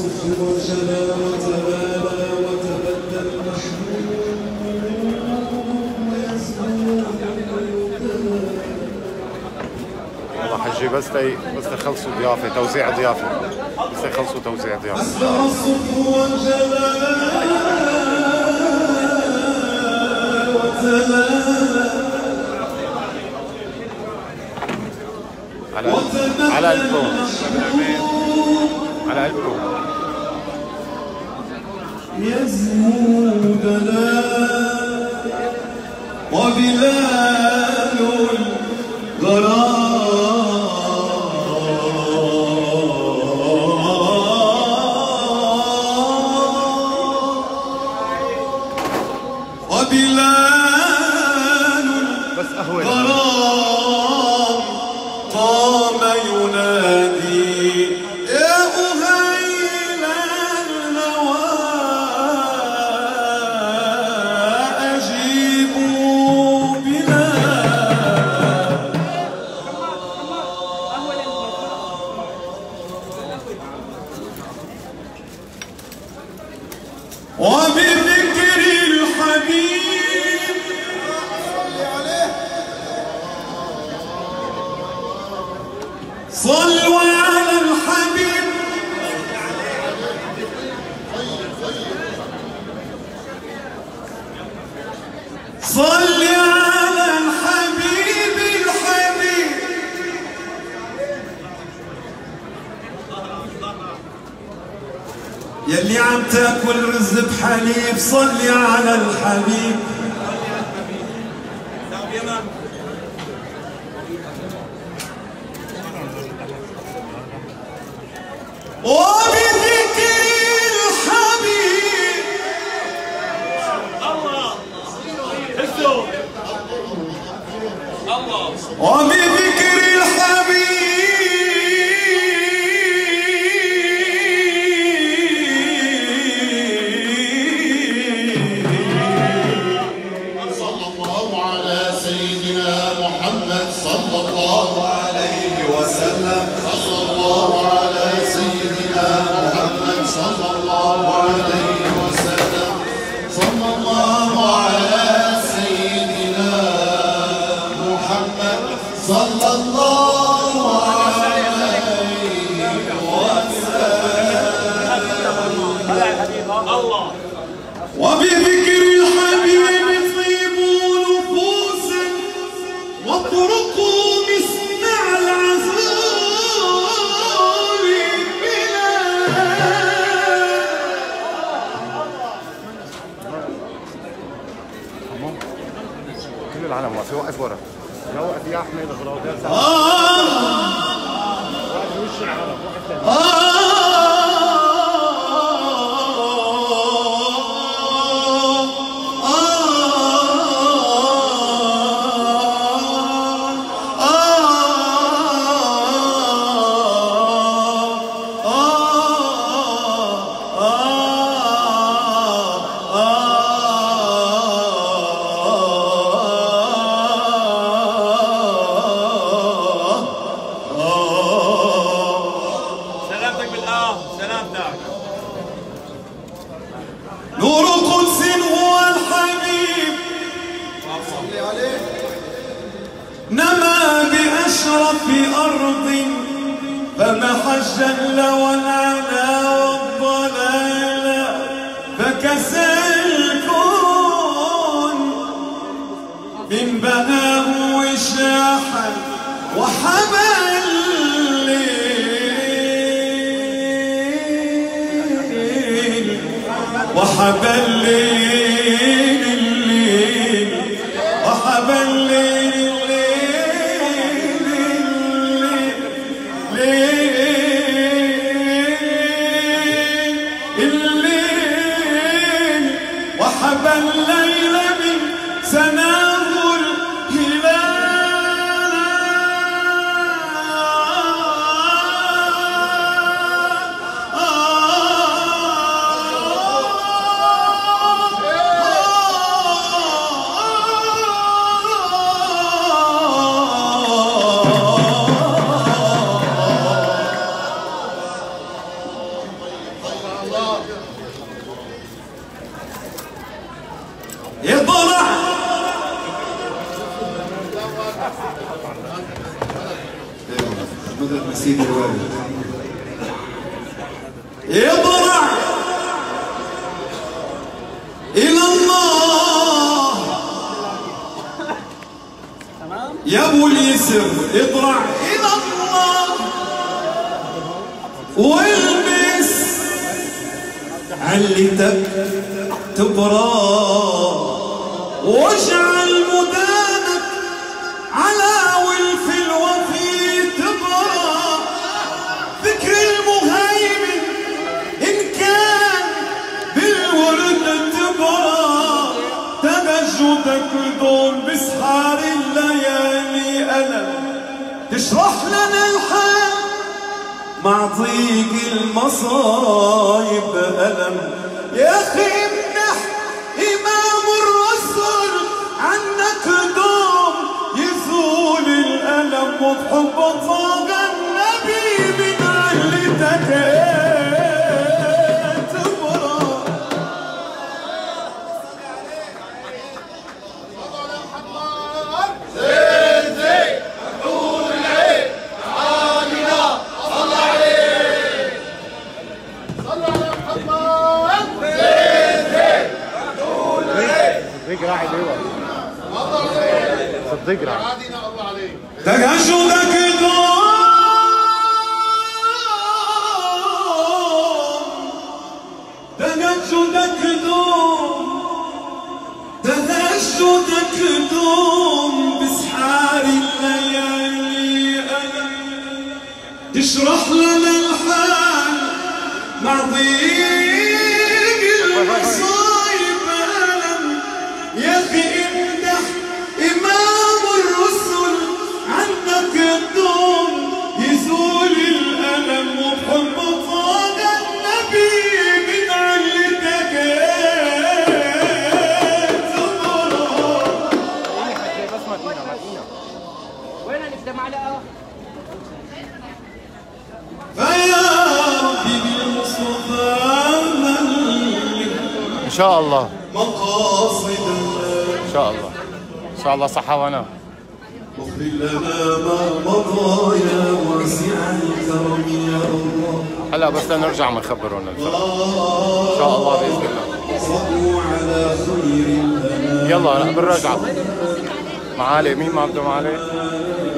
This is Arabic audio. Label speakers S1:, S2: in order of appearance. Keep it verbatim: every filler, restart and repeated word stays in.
S1: الصف وجلى وتبالى وتبدى المحمود ويزهو.
S2: والله حجي بس تي بس تخلصوا ضيافه توزيع ضيافه بس يخلصوا توزيع ضيافه.
S1: أصبح الصف وجلى وتبالى
S2: على على قلبكم على قلبكم
S1: يزهو دلال وبلال الغرام وبلال الغرام قام ينادي يا أهيل النوى أجيبوا بلال. وبذكر الحبيب صلوا على الحبيب صل على الحبيب الحبيب يلي عم تاكل رز بحليب صل على الحبيب. وبذكر الحبيب الله حسوا الله وبذكر الحبيب
S3: صلى الله على سيدنا محمد صلى الله عليه وسلم. صلى الله على سيدنا محمد صلى الله عليه وسلم. صلى الله على سيدنا محمد صلى الله عليه وسلم. الله
S1: وبذكر الحبيب طيبوا نفوسا واطرقوا مسمع العزول
S2: تمام كل العالم واقف وقف ورا لا وقف يا احمد غراضي وقف وش العرب وقف
S1: نور قدس هو الحبيب نما بأشرف أرض فمحى الجل والعنا والضلال فكسى الكون من بهاه وشاحا وحبى الليل وحبى الليل الليل وحبى الليل الليل الليل الليل وحبى الليل من سناه يطلع مدرك مسيد الوالد يطلع إلى الله يا ابو اليسر اطلع إلى الله والبس علتك تبرى واجعل مدامك على ولف الوفي تبرى ذكر المهيمن إن كان بالورد تبرى تنجدك دون بسحار الليالي ألم تشرح لنا الحال مع ضيق المصايب ألم يا أخي امنح إمام الرسل عنك دوم يزول الألم وبحب طاق النبي من علتك
S2: صديق راعي ديوة صديق راعي
S1: تجهشدك دوم تجهشدك دوم تجهشدك دوم بسحار الليالي ألم تشرح لنا الحال مع ضيق المصايب ألم يا أخي امدح إمام الرسل عنك الدوم يزول الألم وبحب طاق النبي من علتك تبرى.
S4: وين نقدم على
S1: فيا ربي بالمصطفى
S2: ان شاء الله
S1: مقاصد
S2: ان شاء الله ان شاء الله صحة ونعم.
S1: اغفر لنا ما مضى يا واسع الكرم يا الله.
S2: هلا بس لنرجع بنخبرهم ان شاء الله باذن الله.
S1: صلوا على خير الانام.
S2: يلا بنرجع معالي. مين ما بده معالي؟